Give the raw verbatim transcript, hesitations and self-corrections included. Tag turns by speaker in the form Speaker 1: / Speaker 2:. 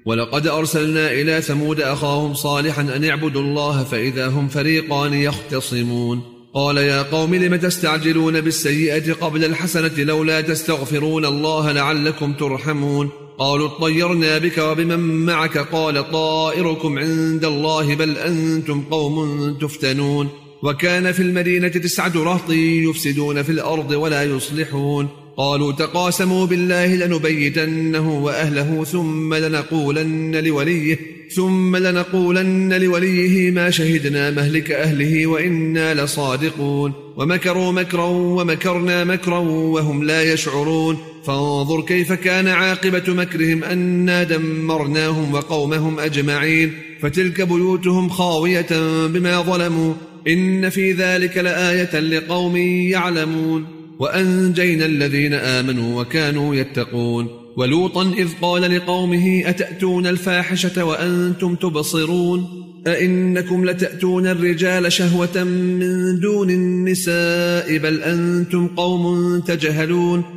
Speaker 1: ولقد أرسلنا إلى ثمود أخاهم صالحا أن اعبدوا الله فإذا هم فريقان يختصمون قال يا قوم لم تستعجلون بالسيئة قبل الحسنة لولا تستغفرون الله لعلكم ترحمون قالوا اطيرنا بك وبمن معك قال طائركم عند الله بل أنتم قوم تفتنون وكان في المدينة تسعة رهط يفسدون في الأرض ولا يصلحون قالوا تقاسموا بالله لنبيتنه وأهله ثم لنقولن لوليه ثم لنقولن لوليه ما شهدنا مهلك أهله وإنا لصادقون ومكروا مكرا ومكرنا مكرا وهم لا يشعرون فانظر كيف كان عاقبة مكرهم أنا دمرناهم وقومهم أجمعين فتلك بيوتهم خاوية بما ظلموا إن في ذلك لآية لقوم يعلمون وأنجينا الذين آمنوا وكانوا يتقون ولوطا إذ قال لقومه أتأتون الفاحشة وأنتم تبصرون أئنكم لتأتون الرجال شهوة من دون النساء بل أنتم قوم تجهلون